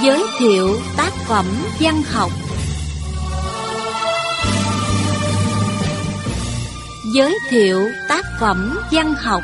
Giới thiệu tác phẩm văn học. Giới thiệu tác phẩm văn học.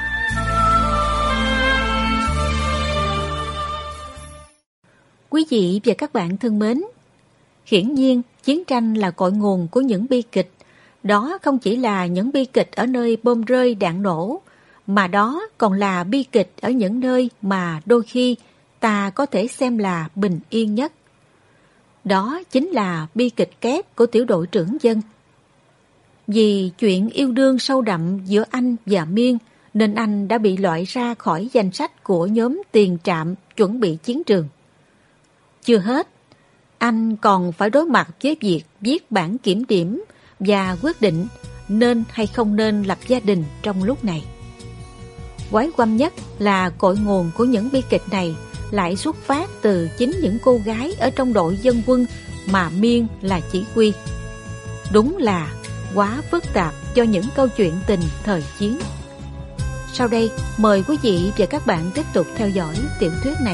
Quý vị và các bạn thân mến, hiển nhiên chiến tranh là cội nguồn của những bi kịch. Đó không chỉ là những bi kịch ở nơi bom rơi đạn nổ, mà đó còn là bi kịch ở những nơi mà đôi khi ta có thể xem là bình yên nhất. Đó chính là bi kịch kép của tiểu đội trưởng Dân. Vì chuyện yêu đương sâu đậm giữa anh và Miên, nên anh đã bị loại ra khỏi danh sách của nhóm tiền trạm chuẩn bị chiến trường. Chưa hết, anh còn phải đối mặt với việc viết bản kiểm điểm và quyết định nên hay không nên lập gia đình trong lúc này. Quái quăm nhất là cội nguồn của những bi kịch này lại xuất phát từ chính những cô gái ở trong đội dân quân mà Miên là chỉ huy. Đúng là quá phức tạp cho những câu chuyện tình thời chiến. Sau đây, mời quý vị và các bạn tiếp tục theo dõi tiểu thuyết này.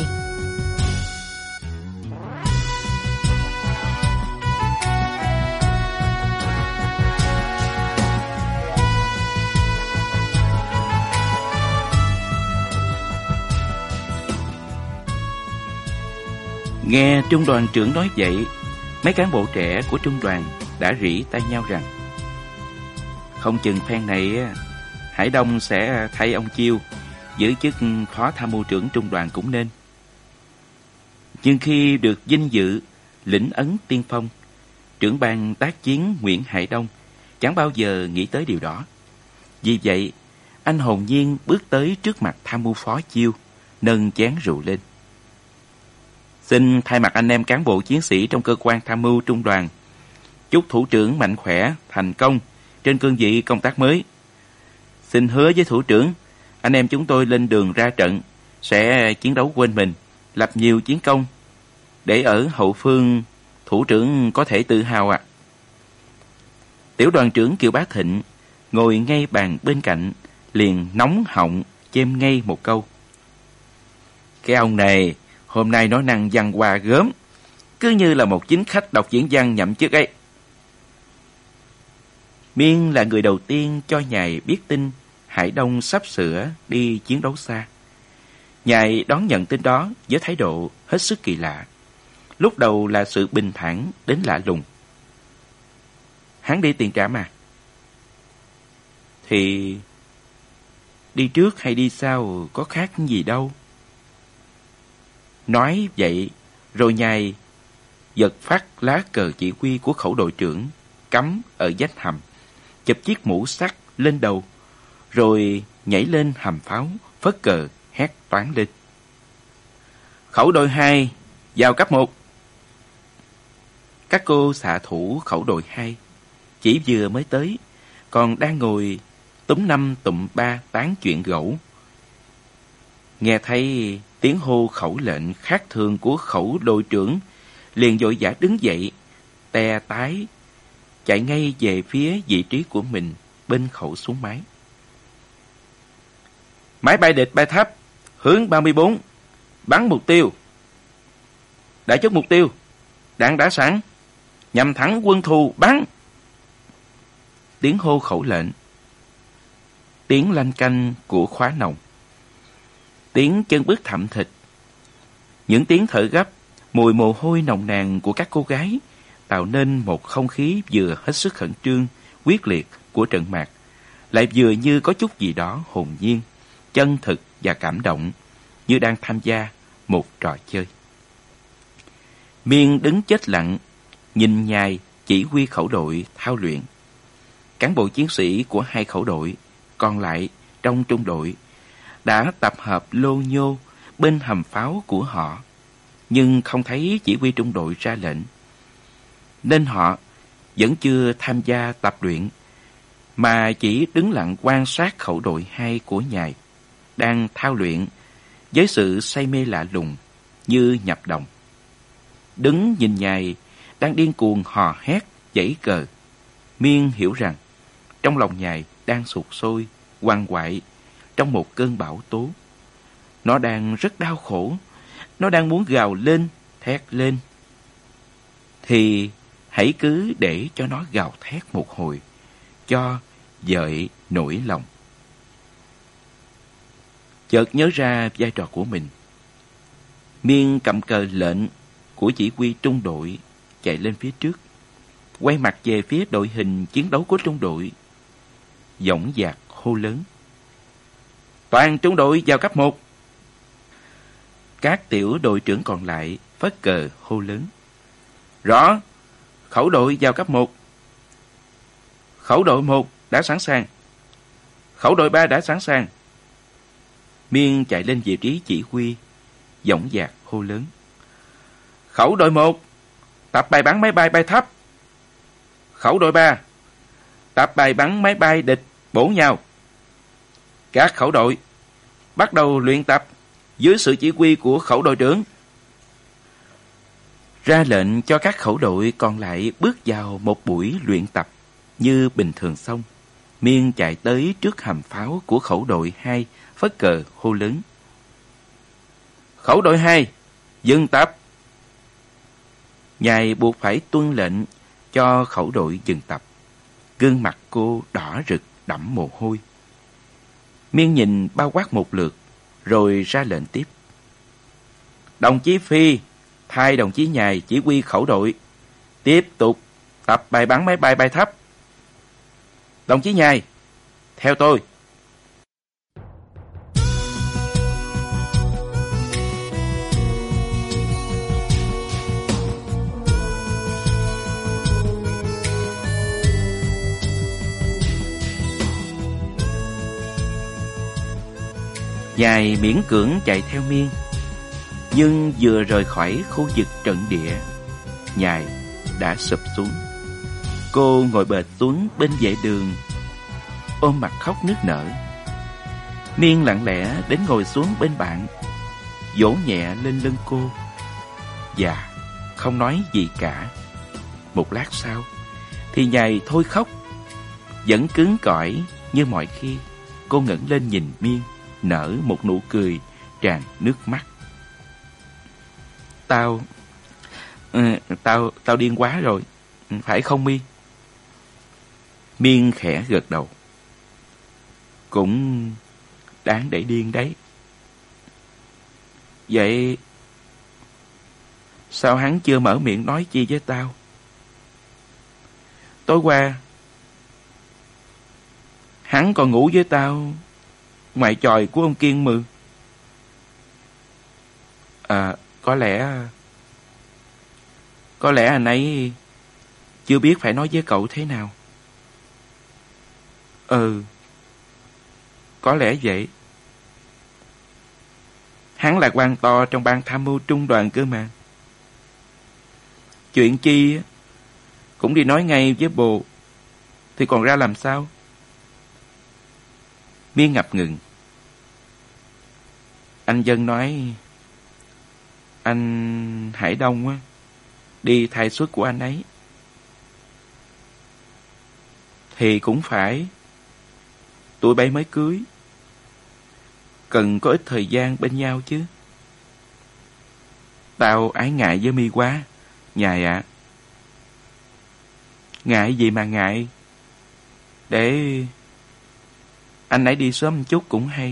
Nghe trung đoàn trưởng nói vậy, mấy cán bộ trẻ của trung đoàn đã rỉ tay nhau rằng không chừng phen này Hải Đông sẽ thay ông Chiêu giữ chức phó tham mưu trưởng trung đoàn cũng nên. Nhưng khi được vinh dự lĩnh ấn tiên phong, trưởng ban tác chiến Nguyễn Hải Đông chẳng bao giờ nghĩ tới điều đó. Vì vậy, anh hồn nhiên bước tới trước mặt tham mưu phó Chiêu, nâng chén rượu lên. Xin thay mặt anh em cán bộ chiến sĩ trong cơ quan tham mưu trung đoàn, chúc thủ trưởng mạnh khỏe, thành công trên cương vị công tác mới. Xin hứa với thủ trưởng, anh em chúng tôi lên đường ra trận sẽ chiến đấu quên mình, lập nhiều chiến công, để ở hậu phương thủ trưởng có thể tự hào ạ. Tiểu đoàn trưởng Kiều Bá Thịnh ngồi ngay bàn bên cạnh, liền nóng họng chêm ngay một câu. Cái ông này hôm nay nói năng văn hoa gớm, cứ như là một chính khách đọc diễn văn nhậm chức ấy. Miên là người đầu tiên cho Nhài biết tin Hải Đông sắp sửa đi chiến đấu xa. Nhài đón nhận tin đó với thái độ hết sức kỳ lạ. Lúc đầu là sự bình thản đến lạ lùng. Hắn đi tiền trạm à? Thì đi trước hay đi sau có khác gì đâu. Nói vậy, rồi Nhài giật phát lá cờ chỉ huy của khẩu đội trưởng cắm ở vách hầm, chụp chiếc mũ sắt lên đầu, rồi nhảy lên hầm pháo, phất cờ, hét toáng lên. Khẩu đội 2, vào cấp 1. Các cô xạ thủ khẩu đội 2 chỉ vừa mới tới, còn đang ngồi túm 5 tụm 3 tán chuyện gẫu. Nghe thấy tiếng hô khẩu lệnh khác thường của khẩu đội trưởng, liền vội vã đứng dậy, te tái, chạy ngay về phía vị trí của mình bên khẩu súng máy. Máy bay địch bay thấp, hướng 34, bắn mục tiêu. Đã chốt mục tiêu, đạn đã sẵn, nhằm thẳng quân thù, bắn. Tiếng hô khẩu lệnh, tiếng lanh canh của khóa nòng, tiếng chân bước thậm thịt, những tiếng thở gấp, mùi mồ hôi nồng nàn của các cô gái tạo nên một không khí vừa hết sức khẩn trương, quyết liệt của trận mạc, lại vừa như có chút gì đó hồn nhiên, chân thực và cảm động, như đang tham gia một trò chơi. Miên đứng chết lặng, nhìn Nhài chỉ huy khẩu đội thao luyện. Cán bộ chiến sĩ của hai khẩu đội còn lại trong trung đội đã tập hợp lô nhô bên hầm pháo của họ, nhưng không thấy chỉ huy trung đội ra lệnh, nên họ vẫn chưa tham gia tập luyện, mà chỉ đứng lặng quan sát khẩu đội 2 của Nhài đang thao luyện với sự say mê lạ lùng như nhập đồng. Đứng nhìn Nhài đang điên cuồng hò hét, giãy cờ, Miên hiểu rằng trong lòng Nhài đang sụt sôi, quằn quại trong một cơn bão tố. Nó đang rất đau khổ, nó đang muốn gào lên thét lên, thì hãy cứ để cho nó gào thét một hồi, cho dợi nỗi lòng. Chợt nhớ ra vai trò của mình, Miên cầm cờ lệnh của chỉ huy trung đội chạy lên phía trước, quay mặt về phía đội hình chiến đấu của trung đội, dõng dạc hô lớn: toàn trung đội vào cấp 1. Các tiểu đội trưởng còn lại phất cờ hô lớn: rõ, khẩu đội vào cấp 1. Khẩu đội 1 đã sẵn sàng. Khẩu đội 3 đã sẵn sàng. Miên chạy lên vị trí chỉ huy, dõng dạc hô lớn: khẩu đội 1, tập bài bắn máy bay bay thấp. Khẩu đội 3, tập bài bắn máy bay địch bổ nhào. Các khẩu đội bắt đầu luyện tập dưới sự chỉ huy của khẩu đội trưởng. Ra lệnh cho các khẩu đội còn lại bước vào một buổi luyện tập như bình thường xong, Miên chạy tới trước hầm pháo của khẩu đội 2, phất cờ hô lớn: khẩu đội 2, dừng tập. Nhài buộc phải tuân lệnh cho khẩu đội dừng tập. Gương mặt cô đỏ rực đẫm mồ hôi. Miên nhìn bao quát một lượt, rồi ra lệnh tiếp: đồng chí Phi thay đồng chí Nhài chỉ huy khẩu đội, tiếp tục tập bài bắn máy bay bay thấp. Đồng chí Nhài, theo tôi. Nhài miễn cưỡng chạy theo Miên, nhưng vừa rời khỏi khu vực trận địa, Nhài đã sụp xuống. Cô ngồi bệt xuống bên vệ đường, ôm mặt khóc nức nở. Miên lặng lẽ đến ngồi xuống bên bạn, vỗ nhẹ lên lưng cô và không nói gì cả. Một lát sau thì Nhài thôi khóc. Vẫn cứng cỏi như mọi khi, cô ngẩng lên nhìn Miên, nở một nụ cười tràn nước mắt. Tao điên quá rồi, phải không Miên? Miên khẽ gật đầu. Cũng đáng để điên đấy. Vậy sao hắn chưa mở miệng nói chi với tao? Tối qua hắn còn ngủ với tao ngoài chòi của ông Kiên Mừ. Có lẽ anh ấy chưa biết phải nói với cậu thế nào. Có lẽ vậy. Hắn là quan to trong ban tham mưu trung đoàn cơ mà. Chuyện chi cũng đi nói ngay với bồ, thì còn ra làm sao? Miên ngập ngừng. Anh Dân nói anh Hải Đông á, đi thay suất của anh ấy. Thì cũng phải, tụi bay mới cưới, cần có ít thời gian bên nhau chứ. Tao ái ngại với Mi quá, Nhài ạ. Ngại gì mà ngại? Để anh ấy đi sớm một chút cũng hay.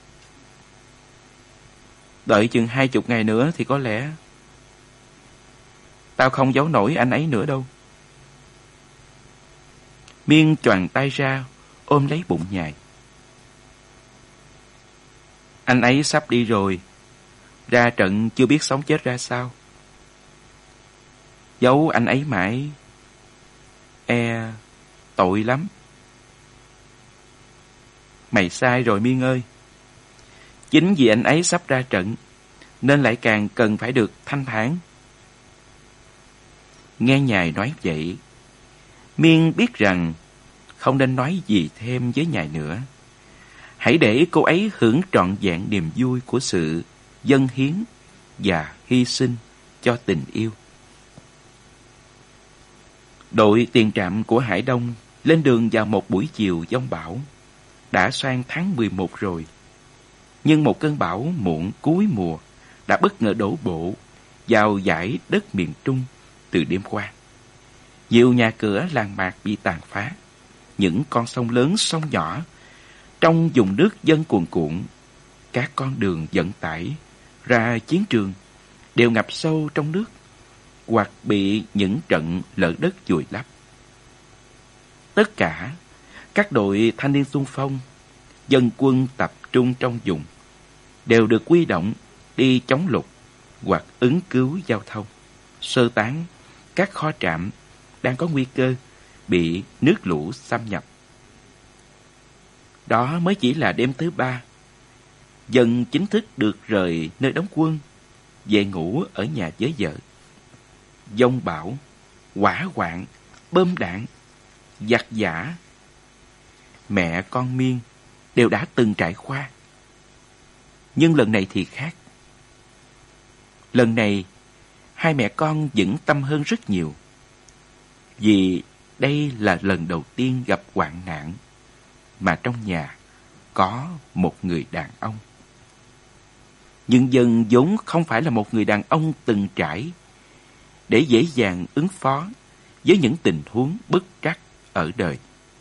Đợi chừng 20 ngày nữa thì có lẽ tao không giấu nổi anh ấy nữa đâu. Miên choàng tay ra, ôm lấy bụng Nhài. Anh ấy sắp đi rồi, ra trận chưa biết sống chết ra sao. Giấu anh ấy mãi, tội lắm. Mày sai rồi Miên ơi. Chính vì anh ấy sắp ra trận, nên lại càng cần phải được thanh thản. Nghe Nhài nói vậy, Miên biết rằng không nên nói gì thêm với Nhài nữa. Hãy để cô ấy hưởng trọn vẹn niềm vui của sự dâng hiến và hy sinh cho tình yêu. Đội tiền trạm của Hải Đông lên đường vào một buổi chiều giông bão. Đã sang tháng 11 rồi, nhưng một cơn bão muộn cuối mùa đã bất ngờ đổ bộ, vào dải đất miền Trung từ đêm qua. Nhiều nhà cửa làng mạc bị tàn phá, những con sông lớn sông nhỏ trong vùng nước dân cuồn cuộn, các con đường vận tải ra chiến trường đều ngập sâu trong nước hoặc bị những trận lở đất vùi lấp. Tất cả các đội thanh niên xung phong, dân quân tập trung trong vùng đều được huy động đi chống lụt hoặc ứng cứu giao thông, sơ tán các kho trạm đang có nguy cơ bị nước lũ xâm nhập. Đó mới chỉ là đêm thứ 3. Dân chính thức được rời nơi đóng quân, về ngủ ở nhà với vợ. Giông bão, hỏa hoạn, bom đạn, giặc giã, mẹ con Miên đều đã từng trải qua. Nhưng lần này thì khác. Lần này, hai mẹ con vững tâm hơn rất nhiều. Vì đây là lần đầu tiên gặp hoạn nạn mà trong nhà có một người đàn ông. Nhưng Dân vốn không phải là một người đàn ông từng trải để dễ dàng ứng phó với những tình huống bất trắc ở đời.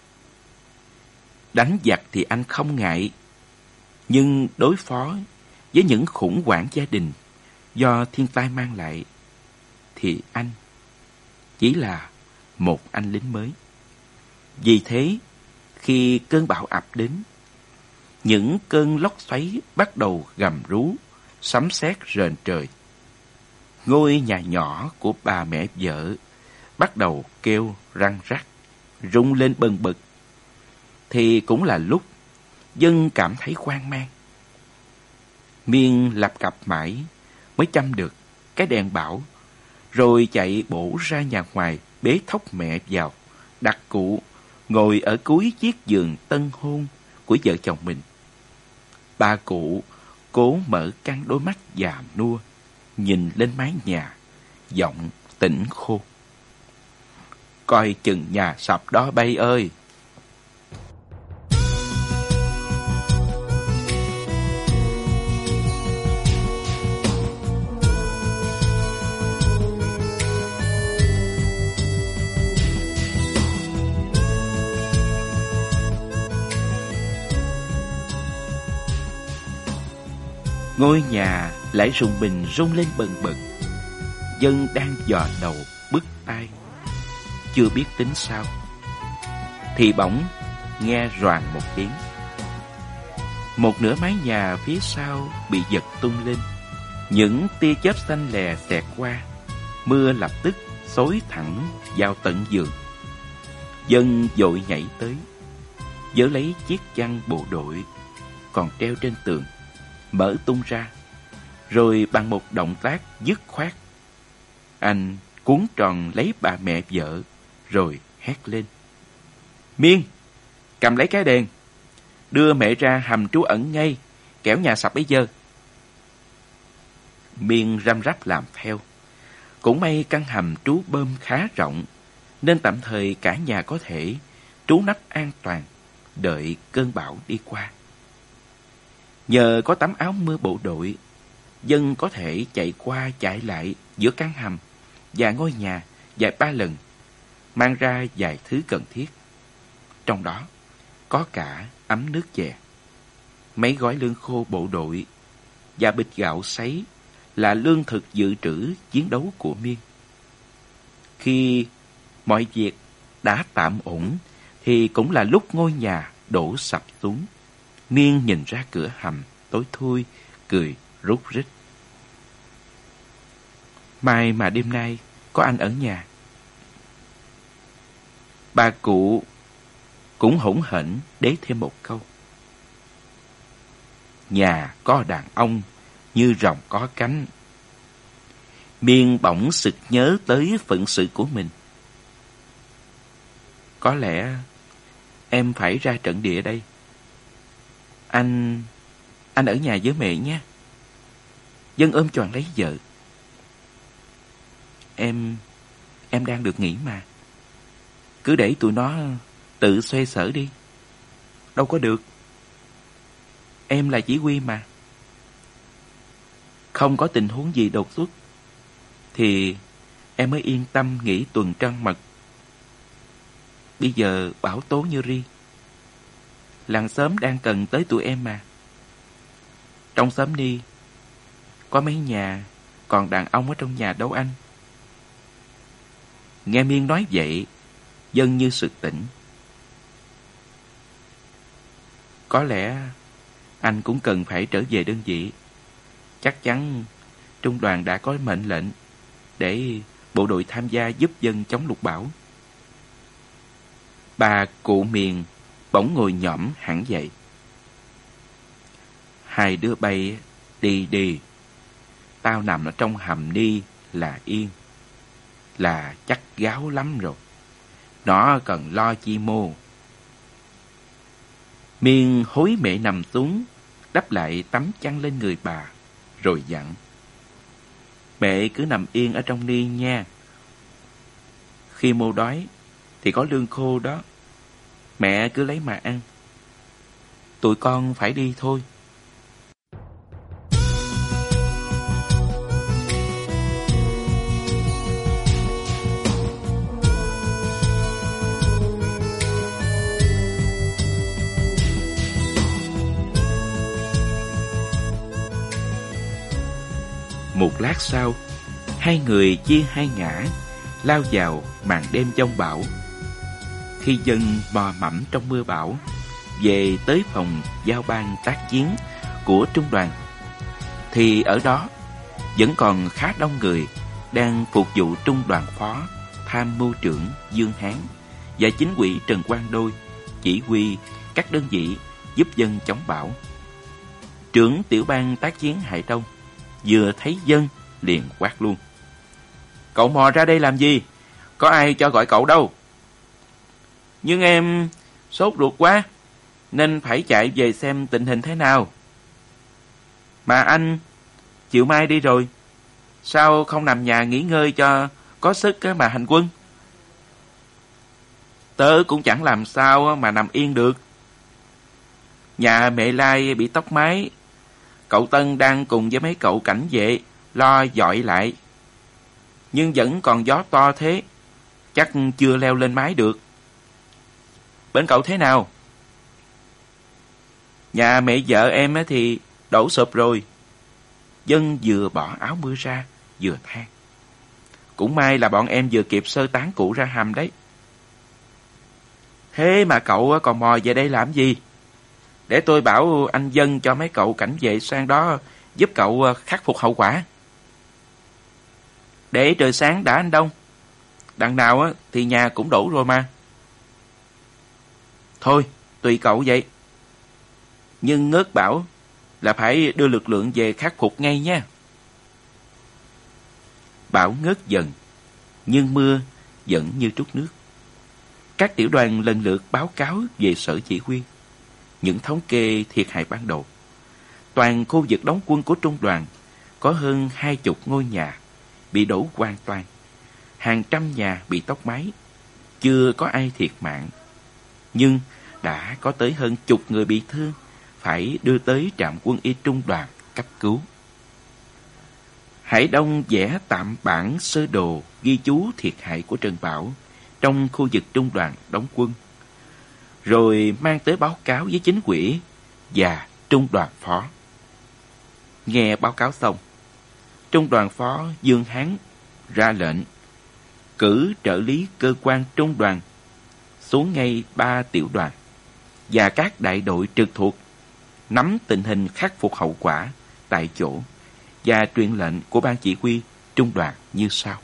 Đánh giặc thì anh không ngại, nhưng đối phó với những khủng hoảng gia đình do thiên tai mang lại thì anh chỉ là một anh lính mới. Vì thế, khi cơn bão ập đến, những cơn lốc xoáy bắt đầu gầm rú, sấm sét rền trời. Ngôi nhà nhỏ của bà mẹ vợ bắt đầu kêu răng rắc, rung lên bần bật. Thì cũng là lúc Dân cảm thấy hoang mang. Miên lập cập mãi mới chăm được cái đèn bão, rồi chạy bổ ra nhà ngoài bế thóc mẹ vào, đặt cụ ngồi ở cuối chiếc giường tân hôn của vợ chồng mình. Bà cụ cố mở căng đôi mắt già nua, nhìn lên mái nhà, giọng tỉnh khô: "Coi chừng nhà sập đó bay ơi!" Ngôi nhà lại rùng mình rung lên bần bật. Dân đang dò đầu bứt tai, chưa biết tính sao, thì bỗng nghe roàng một tiếng. Một nửa mái nhà phía sau bị giật tung lên, những tia chớp xanh lè xẹt qua, mưa lập tức xối thẳng vào tận giường. Dân vội nhảy tới, giở lấy chiếc chăn bộ đội còn treo trên tường, mở tung ra, rồi bằng một động tác dứt khoát, anh cuốn tròn lấy bà mẹ vợ, rồi hét lên: "Miên, cầm lấy cái đèn, đưa mẹ ra hầm trú ẩn ngay, kẻo nhà sập bây giờ." Miên răm rắp làm theo. Cũng may căn hầm trú bơm khá rộng, nên tạm thời cả nhà có thể trú nấp an toàn, đợi cơn bão đi qua. Nhờ có tấm áo mưa bộ đội, Dân có thể chạy qua chạy lại giữa căn hầm và ngôi nhà vài ba lần, mang ra vài thứ cần thiết. Trong đó có cả ấm nước chè, mấy gói lương khô bộ đội và bịch gạo sấy là lương thực dự trữ chiến đấu của Miên. Khi mọi việc đã tạm ổn thì cũng là lúc ngôi nhà đổ sập xuống. Miên nhìn ra cửa hầm tối thui, cười rút rít: "May mà đêm nay có anh ở nhà." Bà cụ cũng hỗn hển đế thêm một câu: "Nhà có đàn ông như rồng có cánh." Miên bỗng sực nhớ tới phận sự của mình. "Có lẽ em phải ra trận địa đây. Anh ở nhà với mẹ nhé." Dân ôm choàng lấy vợ: Em đang được nghỉ mà. Cứ để tụi nó tự xoay sở đi." "Đâu có được. Em là chỉ huy mà. Không có tình huống gì đột xuất thì em mới yên tâm nghỉ tuần trăng mật. Bây giờ bão tố như ri, làng xóm đang cần tới tụi em mà. Trong xóm Ni có mấy nhà còn đàn ông ở trong nhà đâu anh. Nghe Miên nói vậy, Dân như sực tỉnh. Có lẽ anh cũng cần phải trở về đơn vị. Chắc chắn trung đoàn đã có mệnh lệnh để bộ đội tham gia giúp dân chống lụt bão. Bà cụ Miền bỗng ngồi nhõm hẳn dậy. Hai đứa bay đi đi. Tao nằm ở trong hầm Ni là yên, là chắc gáo lắm rồi. Nó cần lo chi mô. Miên hối mẹ nằm xuống, đắp lại tấm chăn lên người bà, rồi dặn. Mẹ cứ nằm yên ở trong Ni nha. Khi mô đói thì có lương khô đó, mẹ cứ lấy mà ăn. Tụi con phải đi thôi. Một lát sau, hai người chia hai ngã, lao vào màn đêm giông bão. Khi Dân mò mẫm trong mưa bão, về tới phòng giao ban tác chiến của trung đoàn, thì ở đó vẫn còn khá đông người đang phục vụ trung đoàn phó, tham mưu trưởng Dương Hán và chính ủy Trần Quang Đôi chỉ huy các đơn vị giúp dân chống bão. Trưởng tiểu ban tác chiến Hải Đông vừa thấy Dân liền quát luôn. Cậu mò ra đây làm gì? Có ai cho gọi cậu đâu. Nhưng em sốt ruột quá, nên phải chạy về xem tình hình thế nào. Mà anh chiều mai đi rồi, sao không nằm nhà nghỉ ngơi cho có sức mà hành quân? Tớ cũng chẳng làm sao mà nằm yên được. Nhà mẹ Lai bị tốc mái, cậu Tân đang cùng với mấy cậu cảnh vệ lo dọi lại. Nhưng vẫn còn gió to thế, chắc chưa leo lên mái được. Bên cậu thế nào? Nhà mẹ vợ em thì đổ sụp rồi. Dân vừa bỏ áo mưa ra, vừa than. Cũng may là bọn em vừa kịp sơ tán cụ ra hầm đấy. Thế mà cậu còn mò về đây làm gì? Để tôi bảo anh Dân cho mấy cậu cảnh vệ sang đó giúp cậu khắc phục hậu quả. Để trời sáng đã anh Đông. Đằng nào thì nhà cũng đủ rồi mà. Thôi, tùy cậu vậy. Nhưng ngớt bão là phải đưa lực lượng về khắc phục ngay nha. Bão ngớt dần, nhưng mưa vẫn như trút nước. Các tiểu đoàn lần lượt báo cáo về sở chỉ huy những thống kê thiệt hại ban đầu. Toàn khu vực đóng quân của trung đoàn có hơn 20 ngôi nhà bị đổ hoàn toàn, hàng trăm nhà bị tốc mái. Chưa có ai thiệt mạng, nhưng đã có tới hơn chục người bị thương, phải đưa tới trạm quân y trung đoàn cấp cứu. Hải Đông vẽ tạm bản sơ đồ ghi chú thiệt hại của trận bão trong khu vực trung đoàn đóng quân, rồi mang tới báo cáo với chính ủy và trung đoàn phó. Nghe báo cáo xong, trung đoàn phó Dương Hán ra lệnh cử trợ lý cơ quan trung đoàn xuống ngay 3 tiểu đoàn và các đại đội trực thuộc nắm tình hình khắc phục hậu quả tại chỗ và truyền lệnh của ban chỉ huy trung đoàn như sau.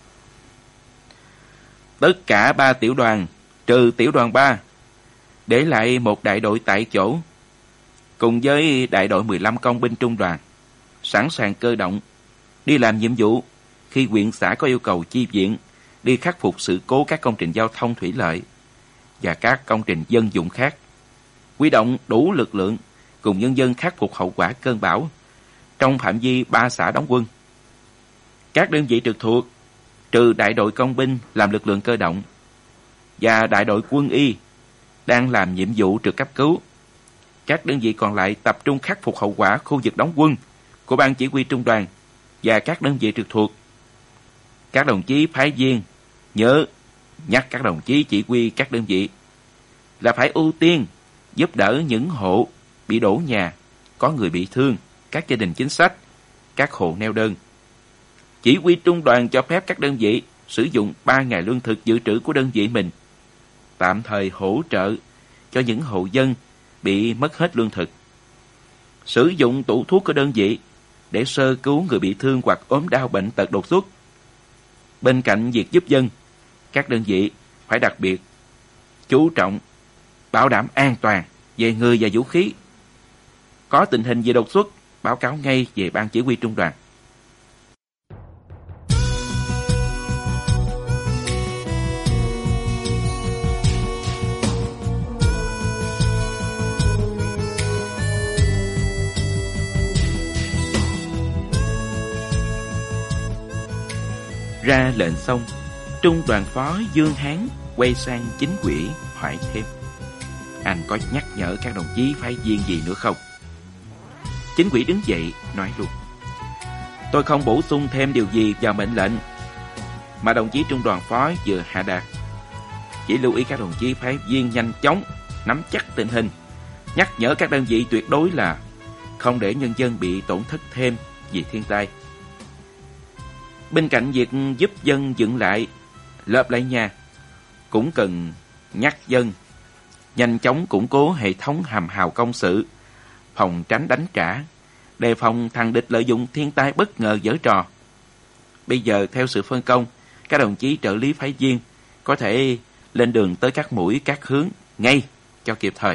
Tất cả 3 tiểu đoàn trừ tiểu đoàn 3 để lại một đại đội tại chỗ cùng với đại đội 15 công binh trung đoàn sẵn sàng cơ động đi làm nhiệm vụ khi huyện xã có yêu cầu chi viện đi khắc phục sự cố các công trình giao thông thủy lợi và các công trình dân dụng khác, huy động đủ lực lượng cùng nhân dân khắc phục hậu quả cơn bão trong phạm vi 3 xã đóng quân. Các đơn vị trực thuộc trừ đại đội công binh làm lực lượng cơ động và đại đội quân y đang làm nhiệm vụ trực cấp cứu. Các đơn vị còn lại tập trung khắc phục hậu quả khu vực đóng quân của ban chỉ huy trung đoàn và các đơn vị trực thuộc. Các đồng chí phái viên nhớ nhắc các đồng chí chỉ huy các đơn vị là phải ưu tiên giúp đỡ những hộ bị đổ nhà, có người bị thương, các gia đình chính sách, các hộ neo đơn. Chỉ huy trung đoàn cho phép các đơn vị sử dụng 3 ngày lương thực dự trữ của đơn vị mình, tạm thời hỗ trợ cho những hộ dân bị mất hết lương thực. Sử dụng tủ thuốc của đơn vị để sơ cứu người bị thương hoặc ốm đau bệnh tật đột xuất. Bên cạnh việc giúp dân, các đơn vị phải đặc biệt chú trọng bảo đảm an toàn về người và vũ khí. Có tình hình gì đột xuất, báo cáo ngay về ban chỉ huy trung đoàn. Ra lệnh xong, trung đoàn phó Dương Hán quay sang chính ủy hỏi thêm: anh có nhắc nhở các đồng chí phái viên gì nữa không? Chính ủy đứng dậy nói luôn: tôi không bổ sung thêm điều gì vào mệnh lệnh mà đồng chí trung đoàn phó vừa hạ đạt. Chỉ lưu ý các đồng chí phái viên nhanh chóng nắm chắc tình hình, nhắc nhở các đơn vị tuyệt đối là không để nhân dân bị tổn thất thêm vì thiên tai. Bên cạnh việc giúp dân dựng lại, lợp lại nhà, cũng cần nhắc dân nhanh chóng củng cố hệ thống hàm hào công sự, phòng tránh đánh trả, đề phòng thằng địch lợi dụng thiên tai bất ngờ giở trò. Bây giờ theo sự phân công, các đồng chí trợ lý phái viên có thể lên đường tới các mũi các hướng ngay cho kịp thời.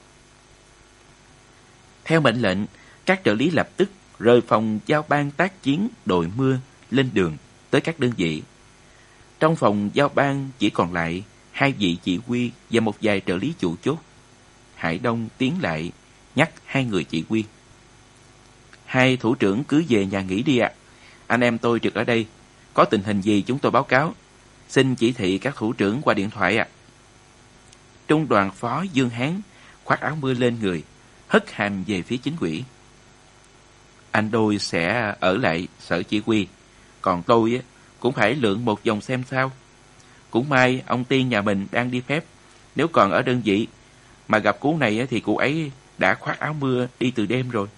Theo mệnh lệnh, các trợ lý lập tức rời phòng giao ban tác chiến đội mưa lên đường tới các đơn vị. Trong phòng giao ban chỉ còn lại 2 vị chỉ huy và một vài trợ lý chủ chốt. Hải Đông tiến lại nhắc 2 người chỉ huy: 2 thủ trưởng cứ về nhà nghỉ đi ạ. Anh em tôi trực ở đây, có tình hình gì chúng tôi báo cáo. Xin chỉ thị các thủ trưởng qua điện thoại ạ. Trung đoàn phó Dương Hán khoác áo mưa lên người, hất hàm về phía chính ủy: anh Đôi sẽ ở lại sở chỉ huy, còn tôi cũng phải lượn một vòng xem sao. Cũng may ông Tiên nhà mình đang đi phép, nếu còn ở đơn vị mà gặp cú này thì cụ ấy đã khoác áo mưa đi từ đêm rồi.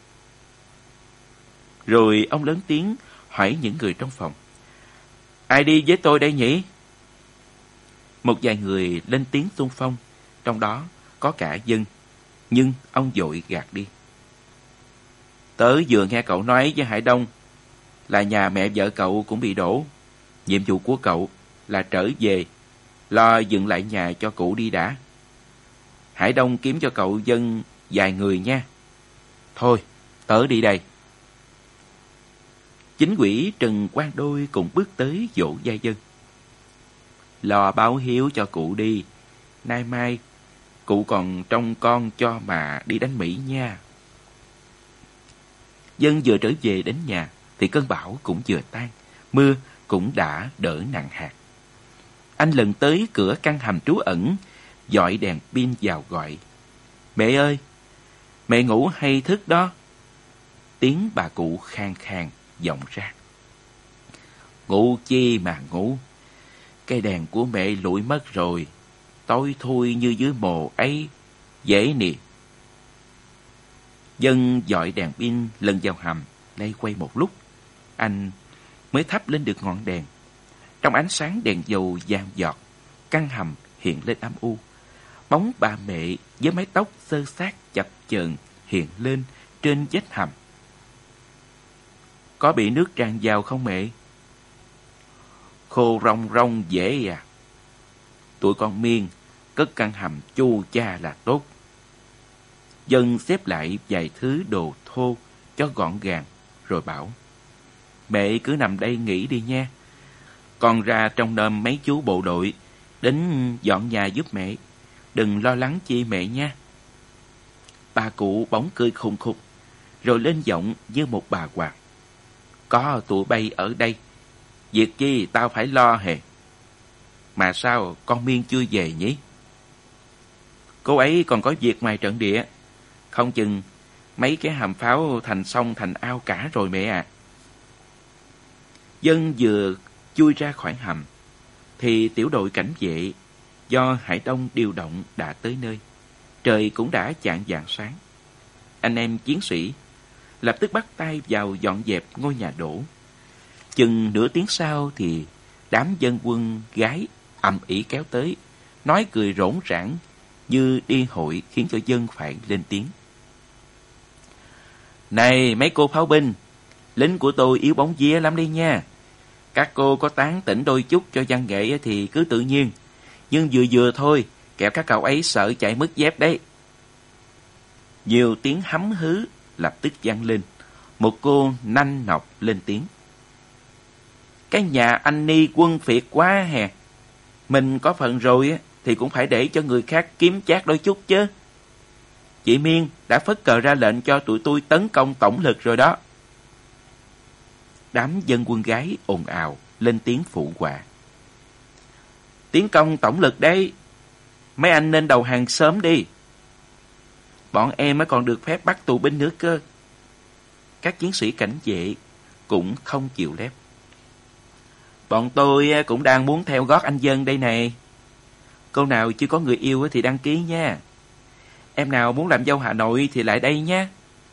Rồi ông lớn tiếng hỏi những người trong phòng: ai đi với tôi đây nhỉ? Một vài người lên tiếng xung phong, trong đó có cả Dân, nhưng ông vội gạt đi: tớ vừa nghe cậu nói với Hải Đông là nhà mẹ vợ cậu cũng bị đổ. Nhiệm vụ của cậu là trở về lo dựng lại nhà cho cụ đi đã. Hải Đông kiếm cho cậu Dân vài người nha. Thôi, tớ đi đây. Chính ủy Trần Quang Đôi cùng bước tới dỗ vai Dân: lo báo hiếu cho cụ đi. Nay mai cụ còn trông con cho mà đi đánh Mỹ nha. Dân vừa trở về đến nhà thì cơn bão cũng vừa tan, mưa cũng đã đỡ nặng hạt. Anh lần tới cửa căn hầm trú ẩn, dọi đèn pin vào gọi: mẹ ơi, mẹ ngủ hay thức đó? Tiếng bà cụ khàn khàn vọng ra: ngủ chi mà ngủ, cái đèn của mẹ lụi mất rồi, tối thui như dưới mồ ấy, dễ nè. Dân dọi đèn pin lần vào hầm, lay quay một lúc, anh mới thắp lên được ngọn đèn. Trong ánh sáng đèn dầu vàng giọt, căn hầm hiện lên âm u. Bóng bà mẹ với mái tóc xơ xác chập chờn hiện lên trên vách hầm. Có bị nước tràn vào không mẹ? Khô rong rong dễ à. Tụi con Miên cất căn hầm chu cha là tốt. Dân xếp lại vài thứ đồ thô cho gọn gàng rồi bảo: mẹ cứ nằm đây nghỉ đi nha. Con ra trong nôm mấy chú bộ đội đến dọn nhà giúp mẹ. Đừng lo lắng chi mẹ nha. Bà cụ bỗng cười khùng khục, rồi lên giọng như một bà quạt: có tụi bay ở đây, việc chi tao phải lo hề. Mà sao con Miên chưa về nhỉ? Cô ấy còn có việc ngoài trận địa. Không chừng mấy cái hầm pháo thành sông thành ao cả rồi mẹ ạ. Dân vừa chui ra khỏi hầm, thì tiểu đội cảnh vệ do Hải Đông điều động đã tới nơi. Trời cũng đã chạng vạng sáng. Anh em chiến sĩ lập tức bắt tay vào dọn dẹp ngôi nhà đổ. Chừng nửa tiếng sau thì đám dân quân gái ầm ĩ kéo tới, nói cười rỗn rãng như đi hội, khiến cho dân phải lên tiếng. Này mấy cô pháo binh, lính của tôi yếu bóng vía lắm đi nha. Các cô có tán tỉnh đôi chút cho văn nghệ thì cứ tự nhiên, nhưng vừa vừa thôi, kẻo các cậu ấy sợ chạy mất dép đấy. Nhiều tiếng hấm hứ lập tức vang lên. Một cô nanh nọc lên tiếng. Cái nhà anh Ni quân phiệt quá hè. Mình có phần rồi thì cũng phải để cho người khác kiếm chác đôi chút chứ. Chị Miên đã phất cờ ra lệnh cho tụi tôi tấn công tổng lực rồi đó. Đám dân quân gái ồn ào lên tiếng phụ họa. Tiến công tổng lực đấy. Mấy anh nên đầu hàng sớm đi. Bọn em mới còn được phép bắt tù binh nữa cơ. Các chiến sĩ cảnh vệ cũng không chịu lép. Bọn tôi cũng đang muốn theo gót anh Dân đây này. Cô nào chưa có người yêu thì đăng ký nha. Em nào muốn làm dâu Hà Nội thì lại đây nha.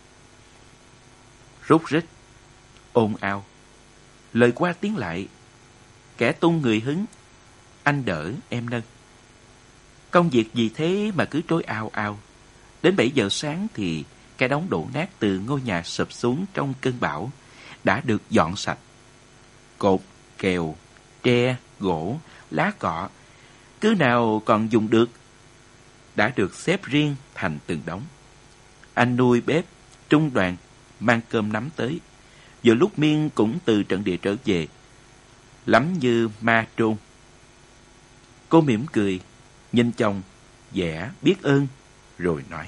Rút rít, ồn ào, lời qua tiếng lại. Kẻ tung người hứng, anh đỡ em nâng. Công việc gì thế mà cứ trôi ào ào. Đến 7 giờ sáng thì cái đống đổ nát từ ngôi nhà sụp xuống trong cơn bão đã được dọn sạch. Cột, kèo, tre, gỗ, lá cọ, cứ nào còn dùng được đã được xếp riêng thành từng đống. Anh nuôi bếp trung đoàn mang cơm nắm tới. Vừa lúc Miên cũng từ trận địa trở về, lắm như ma trôn. Cô mỉm cười, nhìn chồng, vẻ biết ơn, rồi nói.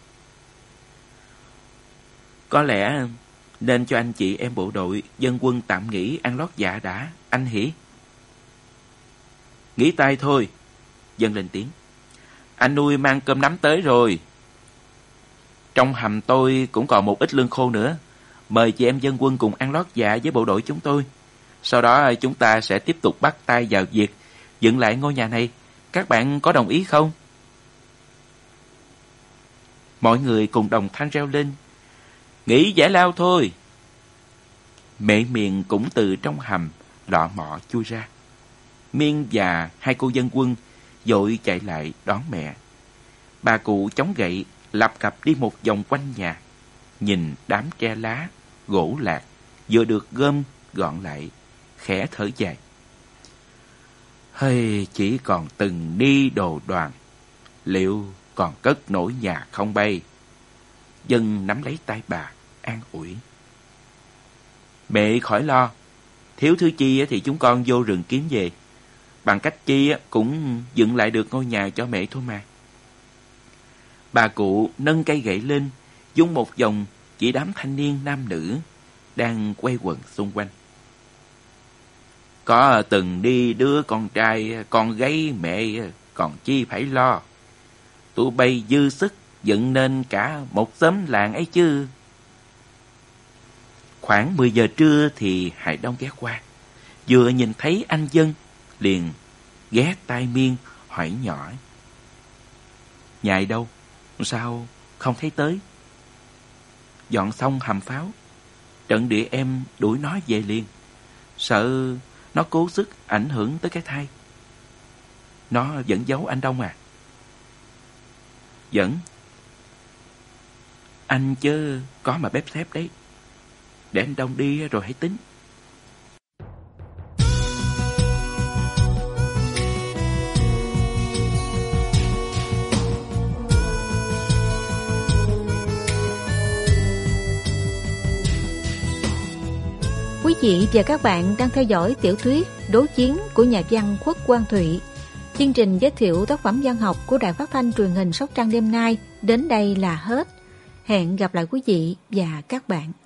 Có lẽ nên cho anh chị em bộ đội dân quân tạm nghỉ ăn lót dạ đã, anh hỉ? Nghỉ tay thôi, Dân lên tiếng. Anh nuôi mang cơm nắm tới rồi. Trong hầm tôi cũng còn một ít lương khô nữa. Mời chị em dân quân cùng ăn lót dạ với bộ đội chúng tôi. Sau đó chúng ta sẽ tiếp tục bắt tay vào việc dựng lại ngôi nhà này. Các bạn có đồng ý không? Mọi người cùng đồng thanh reo lên. Nghỉ giải lao thôi. Mẹ Miền cũng từ trong hầm lọ mọ chui ra. Miên và hai cô dân quân vội chạy lại đón mẹ. Bà cụ chống gậy lập cập đi một vòng quanh nhà, nhìn đám tre lá, gỗ lạc vừa được gom gọn lại, khẽ thở dài. Hay chỉ còn từng đi đồ đoàn, liệu còn cất nổi nhà không bay? Dân nắm lấy tay bà, an ủi. Mẹ khỏi lo, thiếu thứ chi thì chúng con vô rừng kiếm về. Bằng cách chi cũng dựng lại được ngôi nhà cho mẹ thôi mà. Bà cụ nâng cây gậy lên, dung một vòng chỉ đám thanh niên nam nữ đang quay quần xung quanh. Có từng đi đứa con trai con gái mẹ còn chi phải lo. Tụi bay dư sức dựng nên cả một xóm làng ấy chứ. Khoảng 10 giờ trưa thì Hải Đông ghé qua. Vừa nhìn thấy anh Dân liền ghé tai Miên hỏi nhỏ. Nhà ai đâu? Sao không thấy tới? Dọn xong hầm pháo, trận địa em đuổi nó về liền. Sợ nó cố sức ảnh hưởng tới cái thai. Nó vẫn giấu anh Đông à? Vẫn. Anh chứ có mà bếp xếp đấy. Để anh Đông đi rồi hãy tính. Quý vị và các bạn đang theo dõi tiểu thuyết Đố Chiến của nhà văn Khuất Quang Thụy. Chương trình giới thiệu tác phẩm văn học của Đài Phát thanh Truyền hình Sóc Trăng đêm nay đến đây là hết. Hẹn gặp lại quý vị và các bạn.